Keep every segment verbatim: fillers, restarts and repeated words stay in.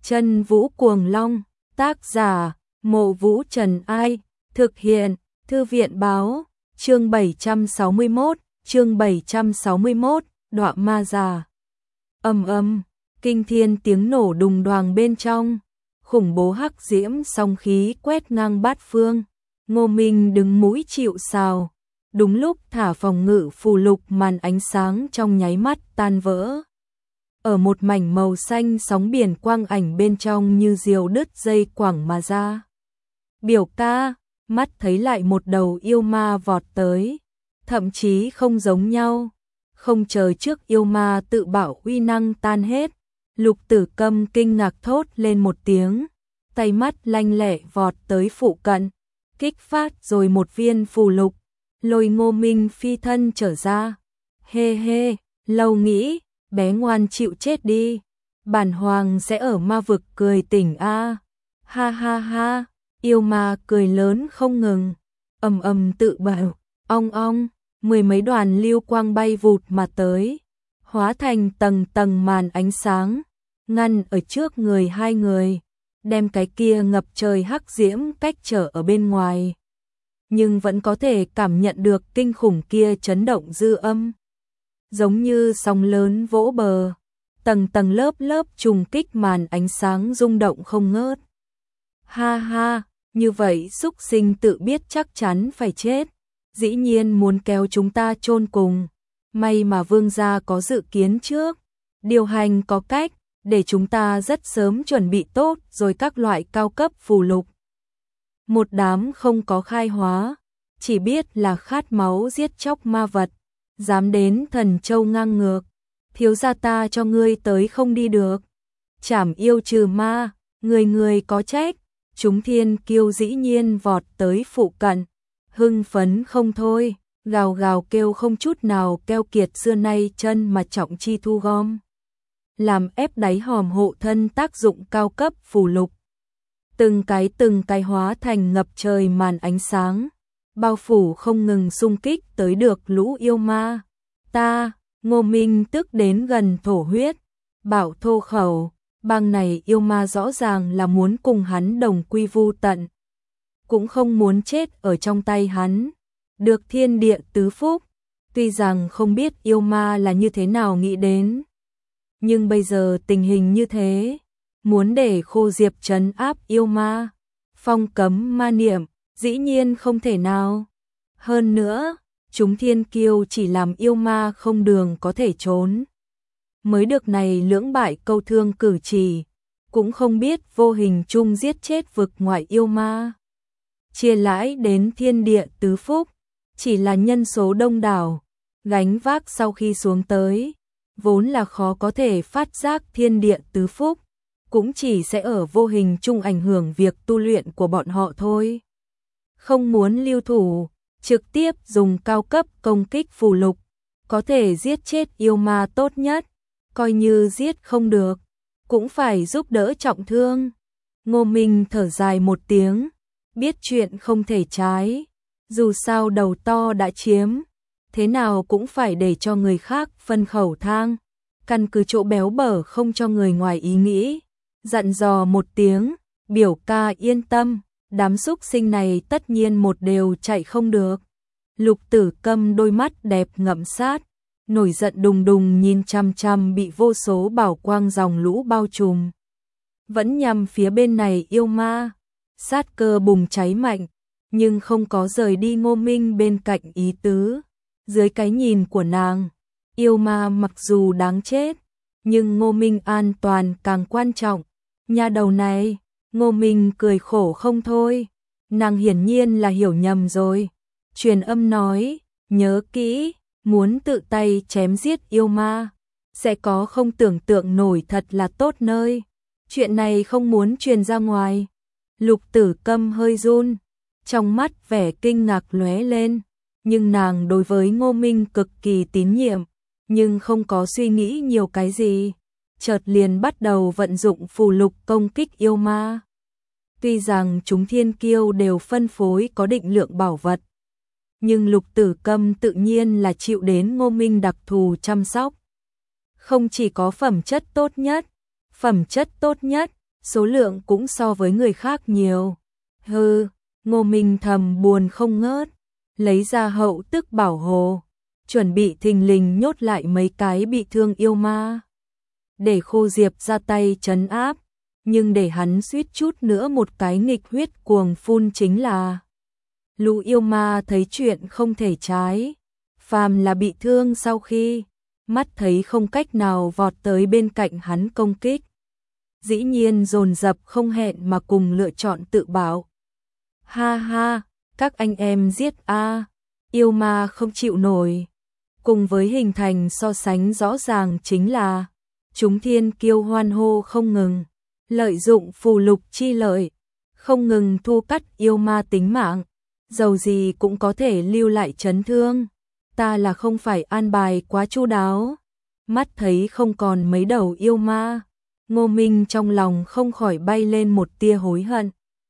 Chân Vũ Cuồng Long, tác giả, Mộ Vũ Trần Ai, thực hiện, Thư viện Báo, chương bảy trăm sáu mươi mốt, chương bảy trăm sáu mươi mốt, Đọa Ma Già. Ầm ầm, kinh thiên tiếng nổ đùng đoàng bên trong, khủng bố hắc diễm song khí quét ngang bát phương. Ngô Minh đứng mũi chịu sào, đúng lúc thả phòng ngự phù lục, màn ánh sáng trong nháy mắt tan vỡ. Ở một mảnh màu xanh sóng biển quang ảnh bên trong như diều đứt dây quẳng mà ra. Biểu ca, mắt thấy lại một đầu yêu ma vọt tới, thậm chí không giống nhau, không chờ trước yêu ma tự bảo uy năng tan hết. Lục Tử Câm kinh ngạc thốt lên một tiếng, tay mắt lanh lẹ vọt tới phụ cận, kích phát rồi một viên phù lục, lôi Ngô Minh phi thân trở ra. Hê hê, lâu nghĩ, bé ngoan chịu chết đi, bản hoàng sẽ ở ma vực cười tỉnh a. Ha ha ha, yêu ma cười lớn không ngừng, ầm ầm tự bảo, ong ong, mười mấy đoàn lưu quang bay vụt mà tới, hóa thành tầng tầng màn ánh sáng, ngăn ở trước người hai người, đem cái kia ngập trời hắc diễm cách trở ở bên ngoài. Nhưng vẫn có thể cảm nhận được kinh khủng kia chấn động dư âm, giống như sóng lớn vỗ bờ, tầng tầng lớp lớp trùng kích màn ánh sáng rung động không ngớt. Ha ha, như vậy xúc sinh tự biết chắc chắn phải chết, dĩ nhiên muốn kéo chúng ta chôn cùng. May mà vương gia có dự kiến trước, điều hành có cách, để chúng ta rất sớm chuẩn bị tốt rồi các loại cao cấp phù lục. Một đám không có khai hóa, chỉ biết là khát máu giết chóc ma vật, dám đến Thần Châu ngang ngược, thiếu gia ta cho ngươi tới không đi được. Trảm yêu trừ ma, người người có trách. Chúng thiên kiêu dĩ nhiên vọt tới phụ cận, hưng phấn không thôi, gào gào kêu không chút nào keo kiệt, xưa nay chân mà trọng chi thu gom, làm ép đáy hòm hộ thân tác dụng cao cấp phù lục. Từng cái từng cái hóa thành ngập trời màn ánh sáng, bao phủ không ngừng xung kích tới được lũ yêu ma. Ta, Ngô Minh tức đến gần thổ huyết, bảo thô khẩu, bang này yêu ma rõ ràng là muốn cùng hắn đồng quy vu tận, cũng không muốn chết ở trong tay hắn, được thiên địa tứ phúc. Tuy rằng không biết yêu ma là như thế nào nghĩ đến, nhưng bây giờ tình hình như thế, muốn để Khô Diệp trấn áp yêu ma, phong cấm ma niệm, dĩ nhiên không thể nào. Hơn nữa, chúng thiên kiêu chỉ làm yêu ma không đường có thể trốn, mới được này lưỡng bại câu thương cử chỉ, cũng không biết vô hình chung giết chết vực ngoại yêu ma. Chia lãi đến thiên địa tứ phúc, chỉ là nhân số đông đảo, gánh vác sau khi xuống tới, vốn là khó có thể phát giác thiên địa tứ phúc, cũng chỉ sẽ ở vô hình chung ảnh hưởng việc tu luyện của bọn họ thôi. Không muốn lưu thủ, trực tiếp dùng cao cấp công kích phù lục, có thể giết chết yêu ma tốt nhất, coi như giết không được, cũng phải giúp đỡ trọng thương. Ngô Minh thở dài một tiếng, biết chuyện không thể trái, dù sao đầu to đã chiếm, thế nào cũng phải để cho người khác phân khẩu thang, căn cứ chỗ béo bở không cho người ngoài ý nghĩ, dặn dò một tiếng, biểu ca yên tâm, đám xúc sinh này tất nhiên một đều chạy không được. Lục Tử Câm đôi mắt đẹp ngậm sát, nổi giận đùng đùng nhìn chăm chăm bị vô số bảo quang dòng lũ bao trùm, vẫn nhằm phía bên này yêu ma, sát cơ bùng cháy mạnh, nhưng không có rời đi Ngô Minh bên cạnh ý tứ. Dưới cái nhìn của nàng, yêu ma mặc dù đáng chết, nhưng Ngô Minh an toàn càng quan trọng. Nhà đầu này, Ngô Minh cười khổ không thôi, nàng hiển nhiên là hiểu nhầm rồi. Truyền âm nói, nhớ kỹ, muốn tự tay chém giết yêu ma, sẽ có không tưởng tượng nổi thật là tốt nơi. Chuyện này không muốn truyền ra ngoài. Lục Tử Câm hơi run, trong mắt vẻ kinh ngạc lóe lên, nhưng nàng đối với Ngô Minh cực kỳ tín nhiệm, nhưng không có suy nghĩ nhiều cái gì, chợt liền bắt đầu vận dụng phù lục công kích yêu ma. Tuy rằng chúng thiên kiêu đều phân phối có định lượng bảo vật, nhưng Lục Tử Câm tự nhiên là chịu đến Ngô Minh đặc thù chăm sóc. Không chỉ có phẩm chất tốt nhất, phẩm chất tốt nhất, số lượng cũng so với người khác nhiều. Hừ, Ngô Minh thầm buồn không ngớt, lấy ra hậu tức bảo hồ, chuẩn bị thình lình nhốt lại mấy cái bị thương yêu ma. Để Khô Diệp ra tay trấn áp, nhưng để hắn suýt chút nữa một cái nghịch huyết cuồng phun chính là lũ yêu ma thấy chuyện không thể trái, phàm là bị thương sau khi mắt thấy không cách nào vọt tới bên cạnh hắn công kích, dĩ nhiên dồn dập không hẹn mà cùng lựa chọn tự bảo. Ha ha, các anh em giết a, yêu ma không chịu nổi. Cùng với hình thành so sánh rõ ràng chính là chúng thiên kiêu hoan hô không ngừng, lợi dụng phù lục chi lợi, không ngừng thu cắt yêu ma tính mạng, dầu gì cũng có thể lưu lại chấn thương. Ta là không phải an bài quá chu đáo. Mắt thấy không còn mấy đầu yêu ma, Ngô Minh trong lòng không khỏi bay lên một tia hối hận.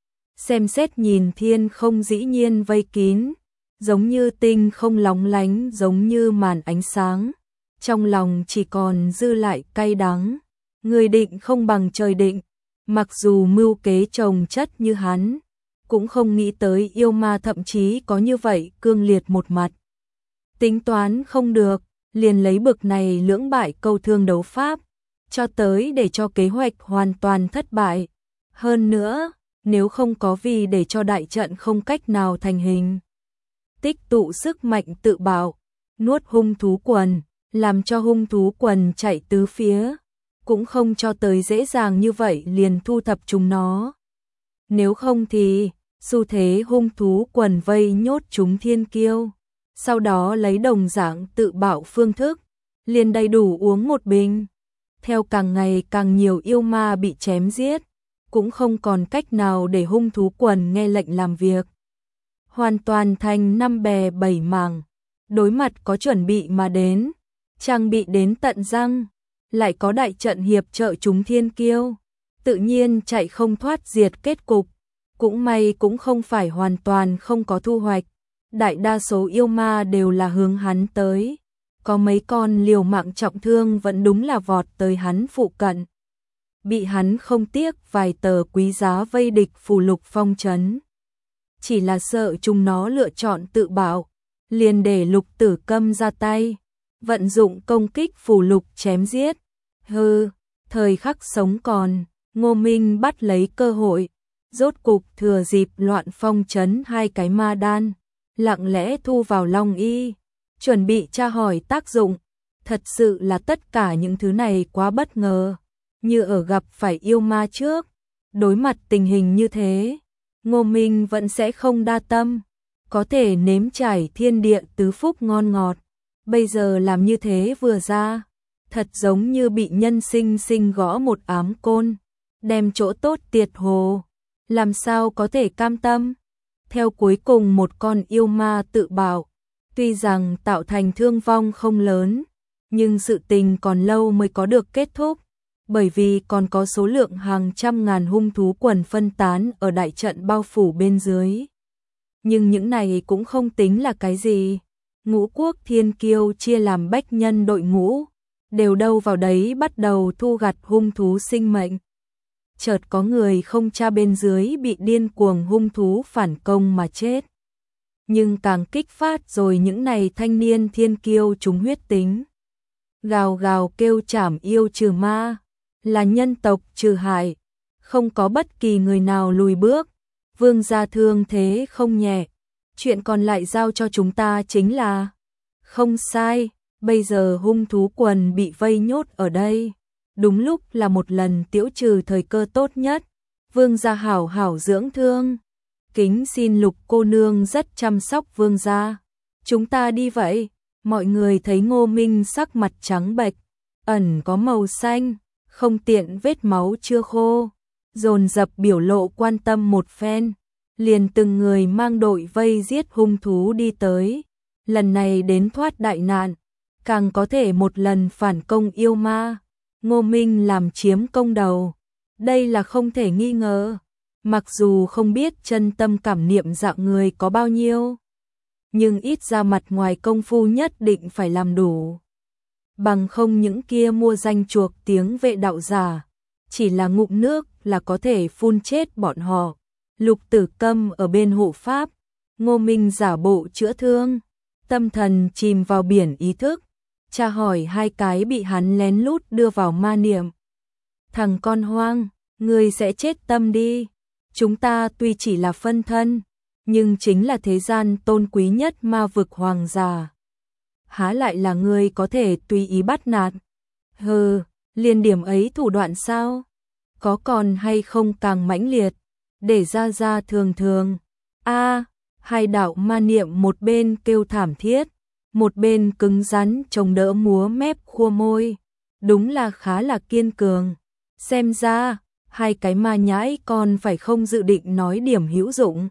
Xem xét nhìn thiên không dĩ nhiên vây kín, giống như tinh không lóng lánh giống như màn ánh sáng. Trong lòng chỉ còn dư lại cay đắng, người định không bằng trời định, mặc dù mưu kế chồng chất như hắn, cũng không nghĩ tới yêu ma thậm chí có như vậy cương liệt một mặt. Tính toán không được, liền lấy bực này lưỡng bại câu thương đấu pháp, cho tới để cho kế hoạch hoàn toàn thất bại. Hơn nữa, nếu không có vì để cho đại trận không cách nào thành hình, tích tụ sức mạnh tự bảo, nuốt hung thú quần, làm cho hung thú quần chạy tứ phía, cũng không cho tới dễ dàng như vậy liền thu thập chúng nó. Nếu không thì, xu thế hung thú quần vây nhốt chúng thiên kiêu, sau đó lấy đồng dạng tự bảo phương thức, liền đầy đủ uống một bình. Theo càng ngày càng nhiều yêu ma bị chém giết, cũng không còn cách nào để hung thú quần nghe lệnh làm việc. Hoàn toàn thành năm bè bảy mảng, đối mặt có chuẩn bị mà đến, trang bị đến tận răng, lại có đại trận hiệp trợ chúng thiên kiêu, tự nhiên chạy không thoát diệt kết cục. Cũng may cũng không phải hoàn toàn không có thu hoạch, đại đa số yêu ma đều là hướng hắn tới, có mấy con liều mạng trọng thương vẫn đúng là vọt tới hắn phụ cận. Bị hắn không tiếc vài tờ quý giá vây địch phù lục phong trấn. Chỉ là sợ chúng nó lựa chọn tự bảo, liền để Lục Tử Câm ra tay, vận dụng công kích phù lục chém giết. Hừ, thời khắc sống còn, Ngô Minh bắt lấy cơ hội, rốt cục thừa dịp loạn phong trấn hai cái ma đan, lặng lẽ thu vào Long Y, chuẩn bị tra hỏi tác dụng. Thật sự là tất cả những thứ này quá bất ngờ, như ở gặp phải yêu ma trước. Đối mặt tình hình như thế, Ngô Minh vẫn sẽ không đa tâm, có thể nếm trải thiên địa tứ phúc ngon ngọt. Bây giờ làm như thế vừa ra, thật giống như bị nhân sinh sinh gõ một ám côn, đem chỗ tốt tiệt hồ, làm sao có thể cam tâm. Theo cuối cùng một con yêu ma tự bảo, tuy rằng tạo thành thương vong không lớn, nhưng sự tình còn lâu mới có được kết thúc, bởi vì còn có số lượng hàng trăm ngàn hung thú quần phân tán ở đại trận bao phủ bên dưới. Nhưng những này cũng không tính là cái gì. Ngũ quốc thiên kiêu chia làm bách nhân đội ngũ, đều đâu vào đấy bắt đầu thu gặt hung thú sinh mệnh. Chợt có người không cha bên dưới bị điên cuồng hung thú phản công mà chết. Nhưng càng kích phát rồi những này thanh niên thiên kiêu chúng huyết tính. Gào gào kêu chảm yêu trừ ma, là nhân tộc trừ hại, không có bất kỳ người nào lùi bước. Vương gia thương thế không nhẹ, chuyện còn lại giao cho chúng ta chính là. Không sai, bây giờ hung thú quần bị vây nhốt ở đây, đúng lúc là một lần tiễu trừ thời cơ tốt nhất. Vương gia hảo hảo dưỡng thương, kính xin Lục cô nương rất chăm sóc vương gia. Chúng ta đi vậy. Mọi người thấy Ngô Minh sắc mặt trắng bệch, ẩn có màu xanh, không tiện vết máu chưa khô, dồn dập biểu lộ quan tâm một phen, liền từng người mang đội vây giết hung thú đi tới. Lần này đến thoát đại nạn, càng có thể một lần phản công yêu ma. Ngô Minh làm chiếm công đầu, đây là không thể nghi ngờ. Mặc dù không biết chân tâm cảm niệm dạng người có bao nhiêu, nhưng ít ra mặt ngoài công phu nhất định phải làm đủ. Bằng không những kia mua danh chuộc tiếng vệ đạo giả, chỉ là ngụm nước là có thể phun chết bọn họ. Lục Tử Câm ở bên hộ pháp, Ngô Minh giả bộ chữa thương, tâm thần chìm vào biển ý thức, tra hỏi hai cái bị hắn lén lút đưa vào ma niệm. Thằng con hoang, ngươi sẽ chết tâm đi. Chúng ta tuy chỉ là phân thân, nhưng chính là thế gian tôn quý nhất ma vực hoàng giả. Há lại là ngươi có thể tùy ý bắt nạt. Hừ, liền điểm ấy thủ đoạn sao? Có còn hay không càng mãnh liệt, để ra ra thường thường. A, hai đạo ma niệm một bên kêu thảm thiết, một bên cứng rắn chống đỡ múa mép khua môi. Đúng là khá là kiên cường. Xem ra, hai cái ma nhãi còn phải không dự định nói điểm hữu dụng.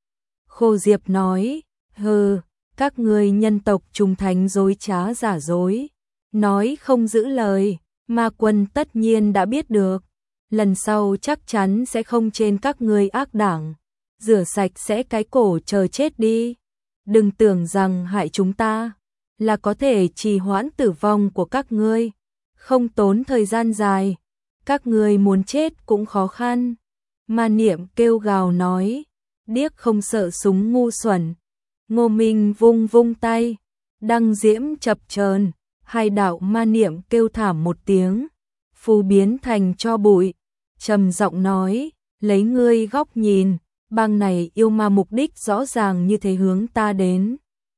Khô Diệp nói, hừ, các ngươi nhân tộc trung thành dối trá giả dối, nói không giữ lời, ma quân tất nhiên đã biết được. Lần sau chắc chắn sẽ không trên các ngươi ác đảng, rửa sạch sẽ cái cổ chờ chết đi. Đừng tưởng rằng hại chúng ta là có thể trì hoãn tử vong của các ngươi, không tốn thời gian dài, các ngươi muốn chết cũng khó khăn. Ma niệm kêu gào nói, điếc không sợ súng ngu xuẩn. Ngô Minh vung vung tay, đăng diễm chập chờn, hai đạo ma niệm kêu thảm một tiếng, phù biến thành tro bụi, trầm giọng nói, lấy ngươi góc nhìn, bang này yêu ma mục đích rõ ràng như thế hướng ta đến.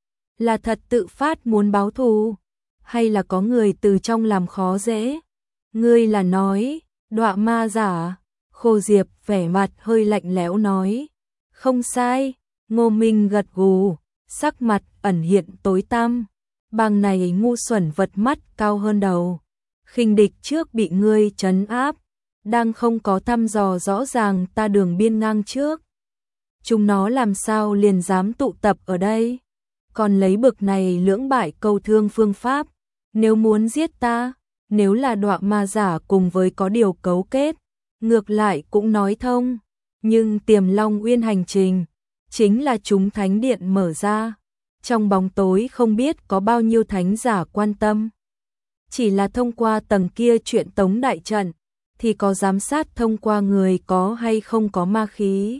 Là thật tự phát muốn báo thù, hay là có người từ trong làm khó dễ? Ngươi là nói, đọa ma giả? Khô Diệp vẻ mặt hơi lạnh lẽo nói, không sai. Ngô Minh gật gù, sắc mặt ẩn hiện tối tăm. Bang này ngu xuẩn vật mắt cao hơn đầu, khinh địch trước bị ngươi trấn áp, đang không có thăm dò rõ ràng ta đường biên ngang trước. Chúng nó làm sao liền dám tụ tập ở đây, còn lấy bực này lưỡng bại câu thương phương pháp. Nếu muốn giết ta, nếu là đọa ma giả cùng với có điều cấu kết, ngược lại cũng nói thông. Nhưng Tiềm Long Uyên hành trình chính là chúng thánh điện mở ra, trong bóng tối không biết có bao nhiêu thánh giả quan tâm. Chỉ là thông qua tầng kia chuyện tống đại trận, thì có giám sát thông qua người có hay không có ma khí.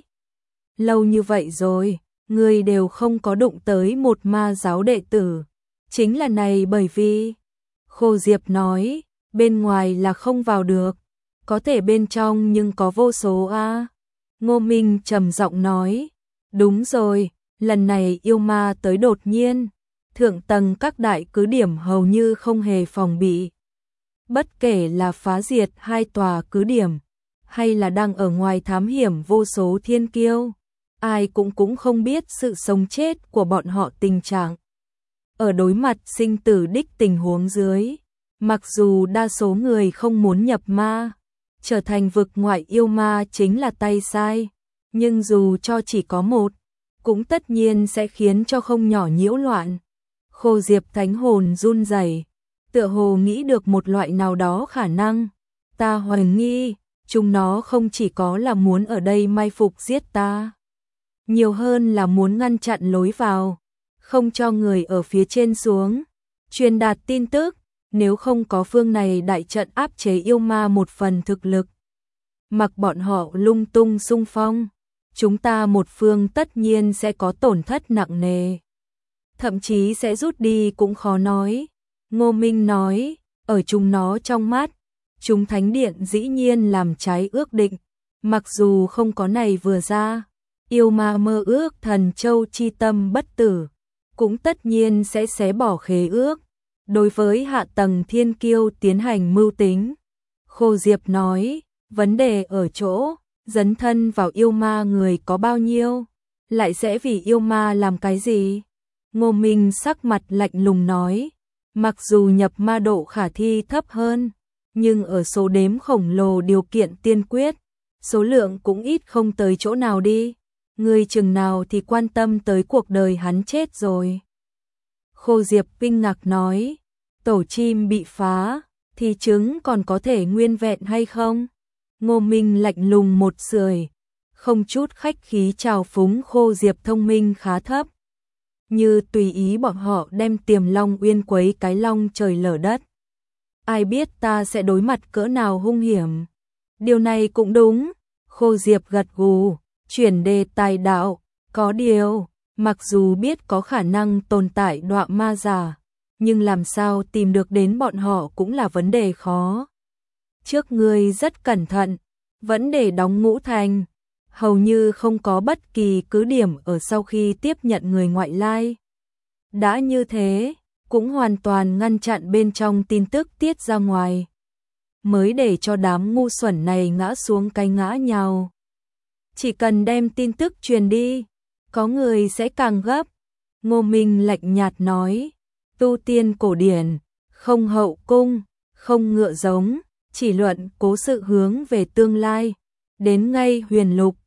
Lâu như vậy rồi, người đều không có đụng tới một ma giáo đệ tử. Chính là này bởi vì, Khô Diệp nói, bên ngoài là không vào được, có thể bên trong nhưng có vô số a. Ngô Minh trầm giọng nói, đúng rồi, lần này yêu ma tới đột nhiên, thượng tầng các đại cứ điểm hầu như không hề phòng bị. Bất kể là phá diệt hai tòa cứ điểm, hay là đang ở ngoài thám hiểm vô số thiên kiêu, ai cũng cũng không biết sự sống chết của bọn họ tình trạng. Ở đối mặt sinh tử đích tình huống dưới, mặc dù đa số người không muốn nhập ma, trở thành vực ngoại yêu ma chính là tay sai, nhưng dù cho chỉ có một, cũng tất nhiên sẽ khiến cho không nhỏ nhiễu loạn. Khô Diệp thánh hồn run rẩy, tựa hồ nghĩ được một loại nào đó khả năng. Ta hoài nghi, chúng nó không chỉ có là muốn ở đây mai phục giết ta, nhiều hơn là muốn ngăn chặn lối vào, không cho người ở phía trên xuống, truyền đạt tin tức. Nếu không có phương này đại trận áp chế yêu ma một phần thực lực, mặc bọn họ lung tung xung phong, chúng ta một phương tất nhiên sẽ có tổn thất nặng nề, thậm chí sẽ rút đi cũng khó nói. Ngô Minh nói, ở chúng nó trong mắt, chúng thánh điện dĩ nhiên làm trái ước định, mặc dù không có này vừa ra, yêu ma mơ ước thần châu chi tâm bất tử, cũng tất nhiên sẽ xé bỏ khế ước, đối với hạ tầng thiên kiêu tiến hành mưu tính. Khô Diệp nói, vấn đề ở chỗ, dấn thân vào yêu ma người có bao nhiêu, lại sẽ vì yêu ma làm cái gì? Ngô Minh sắc mặt lạnh lùng nói, mặc dù nhập ma độ khả thi thấp hơn, nhưng ở số đếm khổng lồ điều kiện tiên quyết, số lượng cũng ít không tới chỗ nào đi. Người chừng nào thì quan tâm tới cuộc đời hắn chết rồi. Khô Diệp kinh ngạc nói, tổ chim bị phá, thì trứng còn có thể nguyên vẹn hay không? Ngô Minh lạnh lùng một sưởi, không chút khách khí chào phúng Khô Diệp thông minh khá thấp. Như tùy ý bọn họ đem Tiềm Long Uyên quấy cái long trời lở đất. Ai biết ta sẽ đối mặt cỡ nào hung hiểm. Điều này cũng đúng, Khô Diệp gật gù, chuyển đề tài đạo, có điều, mặc dù biết có khả năng tồn tại đọa ma giả, nhưng làm sao tìm được đến bọn họ cũng là vấn đề khó. Trước ngươi rất cẩn thận, vẫn để đóng ngũ thành, hầu như không có bất kỳ cứ điểm ở sau khi tiếp nhận người ngoại lai. Đã như thế, cũng hoàn toàn ngăn chặn bên trong tin tức tiết ra ngoài, mới để cho đám ngu xuẩn này ngã xuống cái ngã nhào. Chỉ cần đem tin tức truyền đi, có người sẽ càng gấp. Ngô Minh lạnh nhạt nói, tu tiên cổ điển, không hậu cung, không ngựa giống, chỉ luận cố sự hướng về tương lai, đến ngay huyền lục,